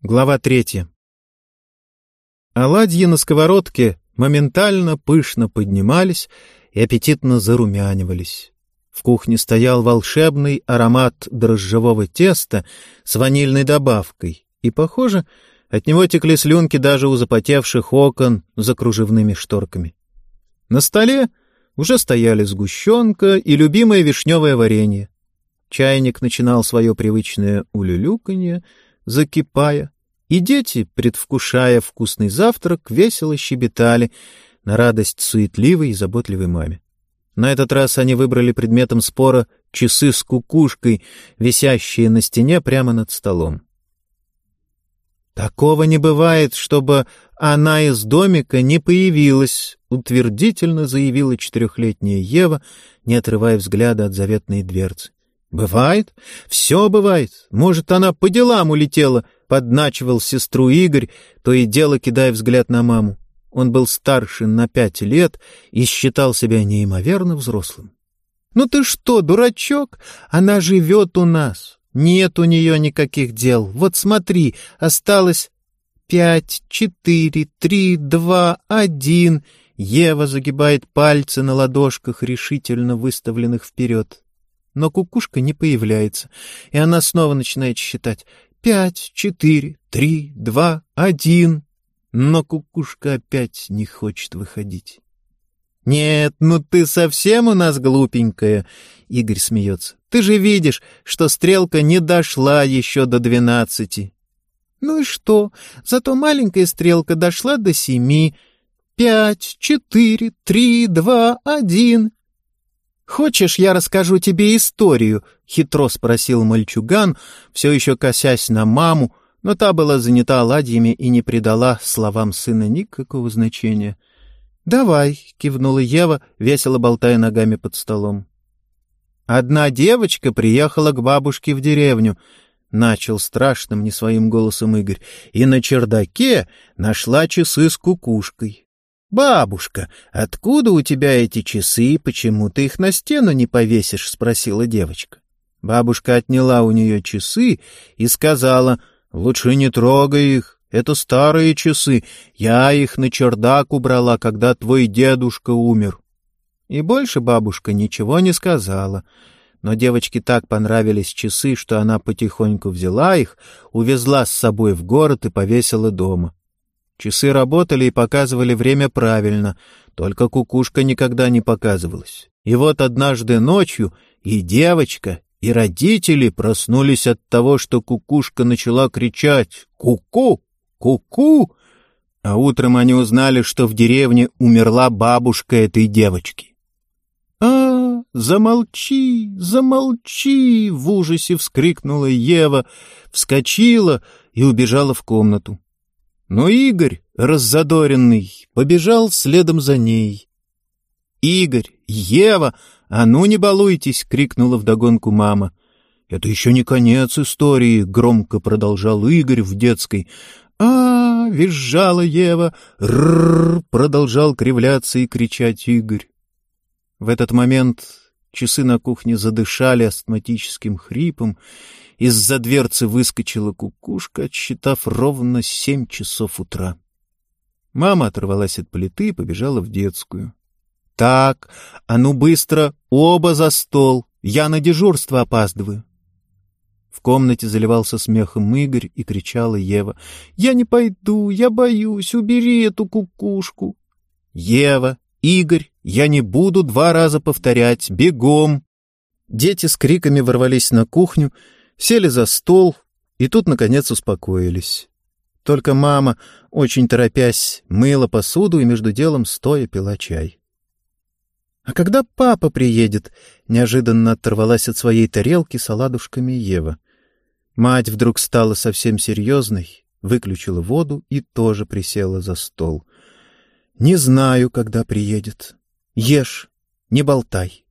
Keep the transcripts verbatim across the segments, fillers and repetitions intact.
Глава третья. Оладьи на сковородке моментально пышно поднимались и аппетитно зарумянивались. В кухне стоял волшебный аромат дрожжевого теста с ванильной добавкой, и, похоже, от него текли слюнки даже у запотевших окон за кружевными шторками. На столе уже стояли сгущенка и любимое вишневое варенье. Чайник начинал свое привычное улюлюканье, закипая, и дети, предвкушая вкусный завтрак, весело щебетали на радость суетливой и заботливой маме. На этот раз они выбрали предметом спора часы с кукушкой, висящие на стене прямо над столом. «Такого не бывает, чтобы она из домика не появилась», — утвердительно заявила четырехлетняя Ева, не отрывая взгляда от заветной дверцы. «Бывает? Все бывает. Может, она по делам улетела», — подначивал сестру Игорь, то и дело кидая взгляд на маму. Он был старше на пять лет и считал себя неимоверно взрослым. «Ну ты что, дурачок? Она живет у нас. Нет у нее никаких дел. Вот смотри, осталось пять, четыре, три, два, один». Ева загибает пальцы на ладошках, решительно выставленных вперед. Но кукушка не появляется, и она снова начинает считать. Пять, четыре, три, два, один. Но кукушка опять не хочет выходить. «Нет, ну ты совсем у нас глупенькая», — Игорь смеется. «Ты же видишь, что стрелка не дошла еще до двенадцати». «Ну и что? Зато маленькая стрелка дошла до семи. Пять, четыре, три, два, один». «Хочешь, я расскажу тебе историю?» — хитро спросил мальчуган, все еще косясь на маму, но та была занята оладьями и не придала словам сына никакого значения. «Давай», — кивнула Ева, весело болтая ногами под столом. «Одна девочка приехала к бабушке в деревню», — начал страшным не своим голосом Игорь, «и на чердаке нашла часы с кукушкой». «Бабушка, откуда у тебя эти часы и почему ты их на стену не повесишь?» — спросила девочка. Бабушка отняла у нее часы и сказала: «Лучше не трогай их, это старые часы, я их на чердак убрала, когда твой дедушка умер». И больше бабушка ничего не сказала. Но девочке так понравились часы, что она потихоньку взяла их, увезла с собой в город и повесила дома. Часы работали и показывали время правильно, только кукушка никогда не показывалась. И вот однажды ночью и девочка, и родители проснулись от того, что кукушка начала кричать «Ку-ку! Ку-ку!», а утром они узнали, что в деревне умерла бабушка этой девочки. «А, замолчи, замолчи!» — в ужасе вскрикнула Ева, вскочила и убежала в комнату. Но Игорь, раззадоренный, побежал следом за ней. «Игорь! Ева! А ну не балуйтесь!» — крикнула вдогонку мама. «Это еще не конец истории!» — громко продолжал Игорь в детской. «А-а-а!» — визжала Ева. «Ррррр!» — продолжал кривляться и кричать Игорь. В этот момент часы на кухне задышали астматическим хрипом. Из-за дверцы выскочила кукушка, отсчитав ровно семь часов утра. Мама оторвалась от плиты и побежала в детскую. «Так, а ну быстро, оба за стол, я на дежурство опаздываю». В комнате заливался смехом Игорь и кричала Ева: «Я не пойду, я боюсь, убери эту кукушку». «Ева, Игорь, я не буду два раза повторять, бегом». Дети с криками ворвались на кухню, сели за стол и тут, наконец, успокоились. Только мама, очень торопясь, мыла посуду и между делом стоя пила чай. «А когда папа приедет?» — неожиданно оторвалась от своей тарелки с оладушками Ева. Мать вдруг стала совсем серьезной, выключила воду и тоже присела за стол. «Не знаю, когда приедет. Ешь, не болтай».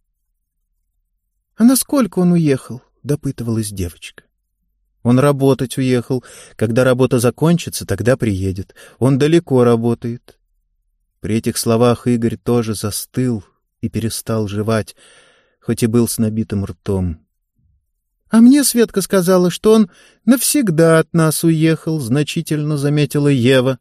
«А насколько он уехал?» — допытывалась девочка. «Он работать уехал. Когда работа закончится, тогда приедет. Он далеко работает». При этих словах Игорь тоже застыл и перестал жевать, хоть и был с набитым ртом. А мне Светка сказала, что он навсегда от нас уехал, — значительно заметила Ева.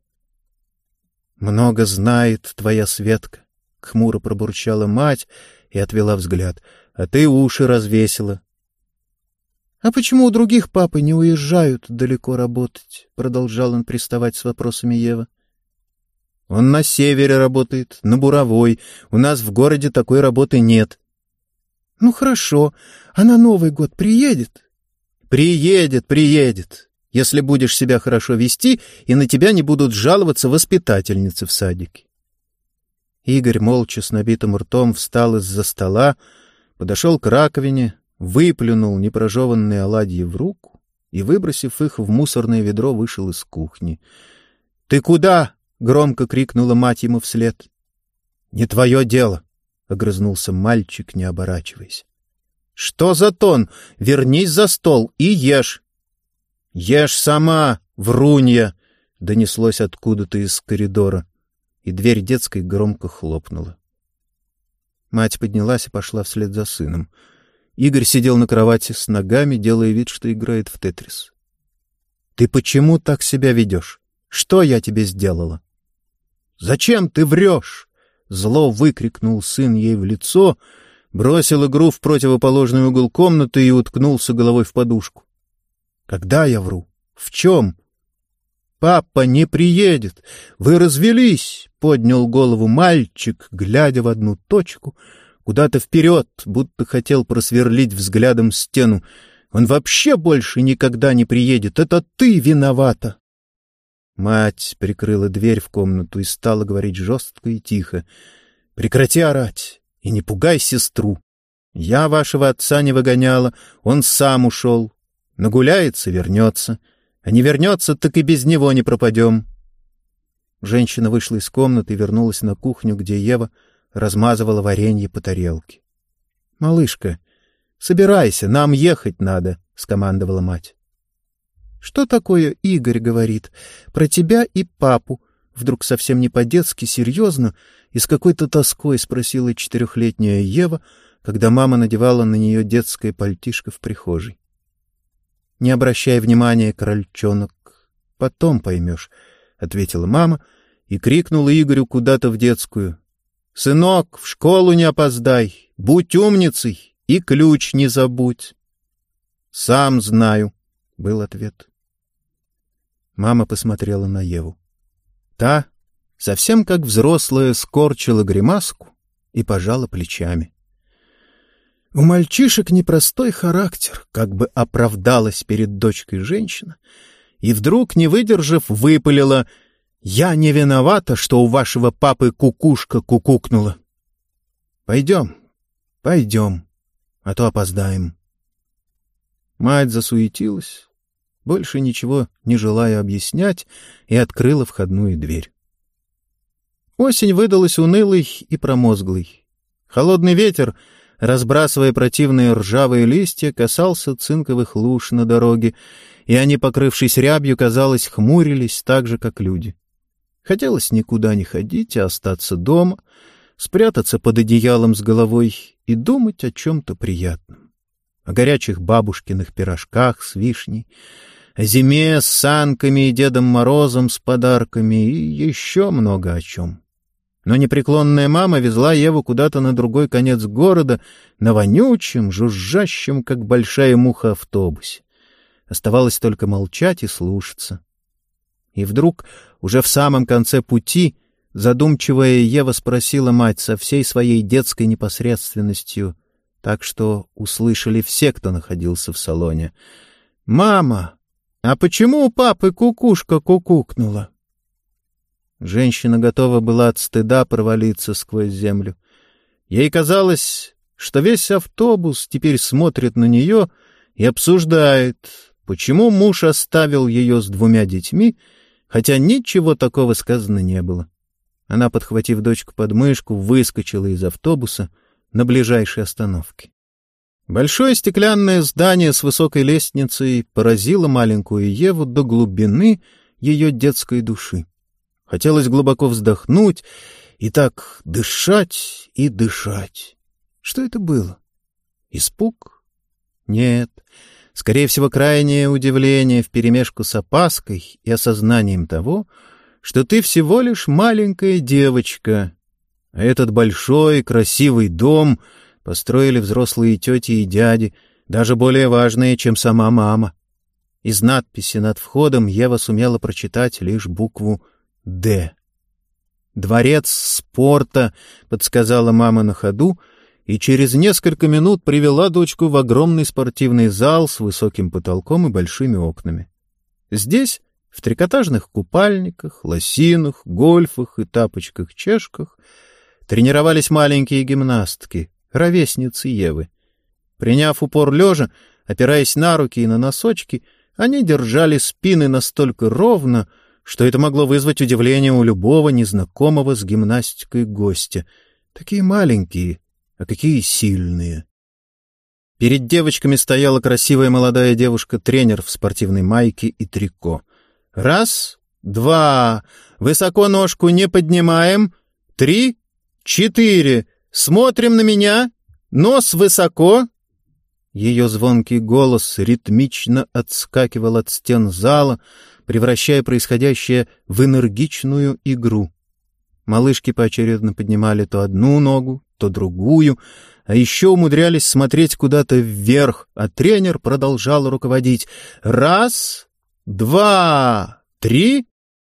— Много знает твоя Светка, — хмуро пробурчала мать и отвела взгляд. — А ты уши развесила. — А почему у других папы не уезжают далеко работать? — продолжал он приставать с вопросами Ева. — Он на севере работает, на буровой. У нас в городе такой работы нет. — Ну, хорошо. А на Новый год приедет? — Приедет, приедет, если будешь себя хорошо вести, и на тебя не будут жаловаться воспитательницы в садике. Игорь молча с набитым ртом встал из-за стола, подошел к раковине, выплюнул непрожеванные оладьи в руку и, выбросив их в мусорное ведро, вышел из кухни. — Ты куда? — громко крикнула мать ему вслед. — Не твое дело, — огрызнулся мальчик, не оборачиваясь. — Что за тон? Вернись за стол и ешь. — Ешь сама, врунья! — донеслось откуда-то из коридора, и дверь детской громко хлопнула. Мать поднялась и пошла вслед за сыном. Игорь сидел на кровати с ногами, делая вид, что играет в тетрис. — Ты почему так себя ведешь? Что я тебе сделала? — Зачем ты врешь? — зло выкрикнул сын ей в лицо, бросил игру в противоположный угол комнаты и уткнулся головой в подушку. — Когда я вру? В чем? — Папа не приедет. Вы развелись, — поднял голову мальчик, глядя в одну точку, куда-то вперед, будто хотел просверлить взглядом стену. Он вообще больше никогда не приедет. Это ты виновата. Мать прикрыла дверь в комнату и стала говорить жестко и тихо. — Прекрати орать и не пугай сестру. Я вашего отца не выгоняла, он сам ушел. Нагуляется — вернется. А не вернется, так и без него не пропадем. Женщина вышла из комнаты и вернулась на кухню, где Ева размазывала варенье по тарелке. — Малышка, собирайся, нам ехать надо, — скомандовала мать. — Что такое Игорь говорит? Про тебя и папу? Вдруг совсем не по-детски, серьезно и с какой-то тоской спросила четырехлетняя Ева, когда мама надевала на нее детское пальтишко в прихожей. — Не обращай внимания, крольчонок, потом поймешь, — ответила мама и крикнула Игорю куда-то в детскую. — Сынок, в школу не опоздай, будь умницей и ключ не забудь. — Сам знаю, — был ответ. Мама посмотрела на Еву. Та, совсем как взрослая, скорчила гримаску и пожала плечами. У мальчишек непростой характер, как бы оправдалась перед дочкой женщина, и вдруг, не выдержав, выпалила: «Я не виновата, что у вашего папы кукушка кукукнула. Пойдем, пойдем, а то опоздаем». Мать засуетилась, больше ничего не желая объяснять, и открыла входную дверь. Осень выдалась унылой и промозглой. Холодный ветер, разбрасывая противные ржавые листья, касался цинковых луж на дороге, и они, покрывшись рябью, казалось, хмурились так же, как люди. Хотелось никуда не ходить, а остаться дома, спрятаться под одеялом с головой и думать о чем-то приятном. О горячих бабушкиных пирожках с вишней, о зиме с санками и Дедом Морозом с подарками и еще много о чем. Но непреклонная мама везла Еву куда-то на другой конец города на вонючем, жужжащем, как большая муха, автобусе. Оставалось только молчать и слушаться. И вдруг, уже в самом конце пути, задумчивая Ева спросила мать со всей своей детской непосредственностью, так что услышали все, кто находился в салоне: «Мама, а почему у папы кукушка кукукнула?» Женщина готова была от стыда провалиться сквозь землю. Ей казалось, что весь автобус теперь смотрит на нее и обсуждает, почему муж оставил ее с двумя детьми, хотя ничего такого сказано не было. Она, подхватив дочку под мышку, выскочила из автобуса на ближайшей остановке. Большое стеклянное здание с высокой лестницей поразило маленькую Еву до глубины ее детской души. Хотелось глубоко вздохнуть и так дышать и дышать. Что это было? Испуг? Нет, Скорее всего, крайнее удивление вперемешку с опаской и осознанием того, что ты всего лишь маленькая девочка, а этот большой красивый дом построили взрослые тети и дяди, даже более важные, чем сама мама. Из надписи над входом Ева сумела прочитать лишь букву «Д». «Дворец спорта», — подсказала мама на ходу, и через несколько минут привела дочку в огромный спортивный зал с высоким потолком и большими окнами. Здесь, в трикотажных купальниках, лосинах, гольфах и тапочках-чешках, тренировались маленькие гимнастки, ровесницы Евы. Приняв упор лежа, опираясь на руки и на носочки, они держали спины настолько ровно, что это могло вызвать удивление у любого незнакомого с гимнастикой гостя. Такие маленькие, а какие сильные. Перед девочками стояла красивая молодая девушка-тренер в спортивной майке и трико. Раз, два, высоко ножку не поднимаем, три, четыре, смотрим на меня, нос высоко. Ее звонкий голос ритмично отскакивал от стен зала, превращая происходящее в энергичную игру. Малышки поочередно поднимали то одну ногу, то другую, а еще умудрялись смотреть куда-то вверх, а тренер продолжал руководить. Раз, два, три,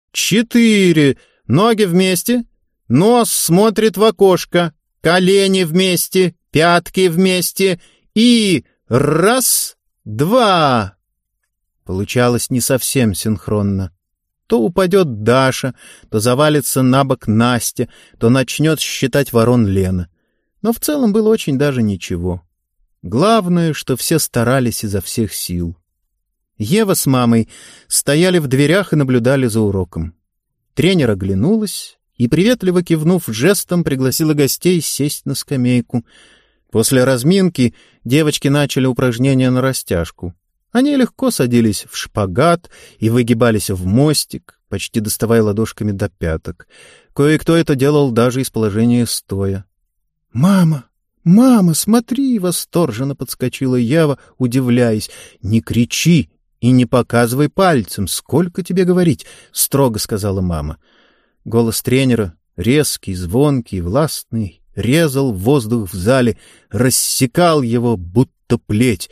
четыре, ноги вместе, нос смотрит в окошко, колени вместе, пятки вместе и раз, два. Получалось не совсем синхронно. То упадет Даша, то завалится на бок Настя, то начнет считать ворон Лена. Но в целом было очень даже ничего. Главное, что все старались изо всех сил. Ева с мамой стояли в дверях и наблюдали за уроком. Тренер оглянулась и, приветливо кивнув жестом, пригласила гостей сесть на скамейку. После разминки девочки начали упражнения на растяжку. Они легко садились в шпагат и выгибались в мостик, почти доставая ладошками до пяток. Кое-кто это делал даже из положения стоя. «Мама! Мама, смотри!» — восторженно подскочила Ева, удивляясь. «Не кричи и не показывай пальцем! Сколько тебе говорить?» — строго сказала мама. Голос тренера, резкий, звонкий, властный, резал воздух в зале, рассекал его, будто плеть.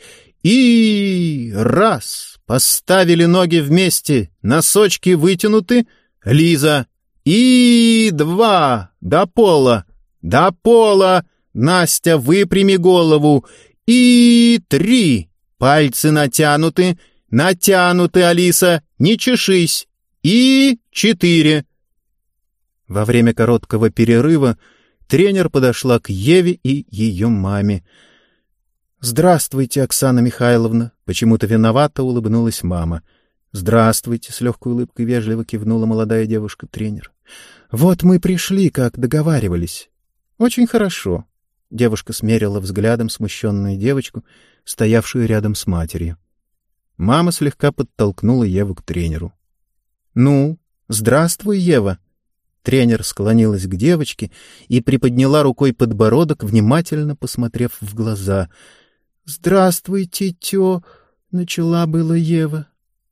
И раз, поставили ноги вместе, носочки вытянуты, Лиза. И два, до пола, до пола, Настя, выпрями голову. И три, пальцы натянуты, натянуты, Алиса, не чешись. И четыре. Во время короткого перерыва тренер подошла к Еве и ее маме. «Здравствуйте, Оксана Михайловна!» — почему-то виновато улыбнулась мама. «Здравствуйте!» — с легкой улыбкой вежливо кивнула молодая девушка-тренер. «Вот мы пришли, как договаривались». «Очень хорошо!» — девушка смерила взглядом смущенную девочку, стоявшую рядом с матерью. Мама слегка подтолкнула Еву к тренеру. «Ну, здравствуй, Ева!» Тренер склонилась к девочке и приподняла рукой подбородок, внимательно посмотрев в глаза. «Здравствуйте, тё!» — начала была Ева.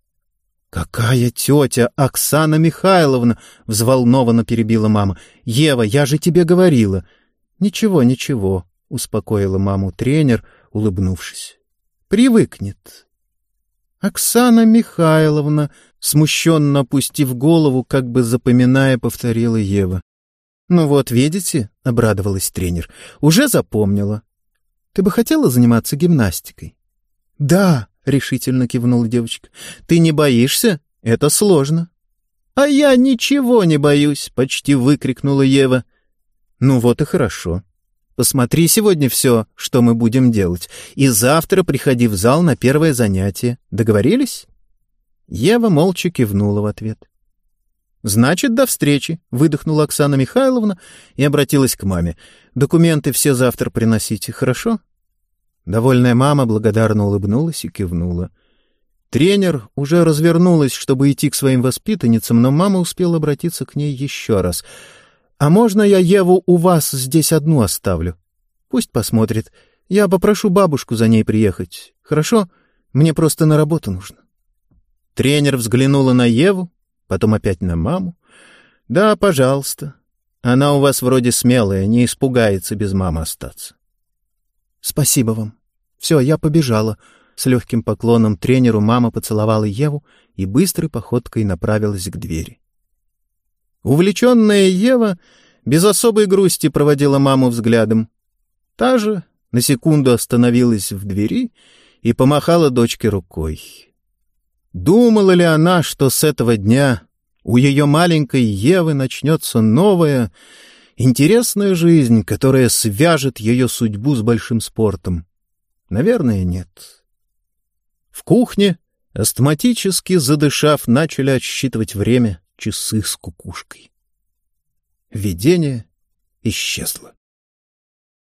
«Какая тетя? Оксана Михайловна!» — взволнованно перебила мама. «Ева, я же тебе говорила!» «Ничего, ничего!» — успокоила маму тренер, улыбнувшись. «Привыкнет!» «Оксана Михайловна!» — смущенно опустив голову, как бы запоминая, повторила Ева. «Ну вот, видите?» — обрадовалась тренер. «Уже запомнила. Ты бы хотела заниматься гимнастикой?» «Да!» — решительно кивнула девочка. «Ты не боишься? Это сложно». «А я ничего не боюсь!» — почти выкрикнула Ева. «Ну вот и хорошо. Посмотри сегодня все, что мы будем делать, и завтра приходи в зал на первое занятие. Договорились?» Ева молча кивнула в ответ. «Значит, до встречи!» — выдохнула Оксана Михайловна и обратилась к маме. «Документы все завтра приносите, хорошо?» Довольная мама благодарно улыбнулась и кивнула. Тренер уже развернулась, чтобы идти к своим воспитанницам, но мама успела обратиться к ней еще раз. «А можно я Еву у вас здесь одну оставлю? Пусть посмотрит. Я попрошу бабушку за ней приехать. Хорошо? Мне просто на работу нужно». Тренер взглянула на Еву, потом опять на маму. «Да, пожалуйста. Она у вас вроде смелая, не испугается без мамы остаться». «Спасибо вам. Все, я побежала». С легким поклоном тренеру мама поцеловала Еву и быстрой походкой направилась к двери. Увлеченная Ева без особой грусти проводила маму взглядом. Та же на секунду остановилась в двери и помахала дочке рукой. Думала ли она, что с этого дня у ее маленькой Евы начнется новая, интересная жизнь, которая свяжет ее судьбу с большим спортом? Наверное, нет. В кухне, астматически задышав, начали отсчитывать время часы с кукушкой. Видение исчезло.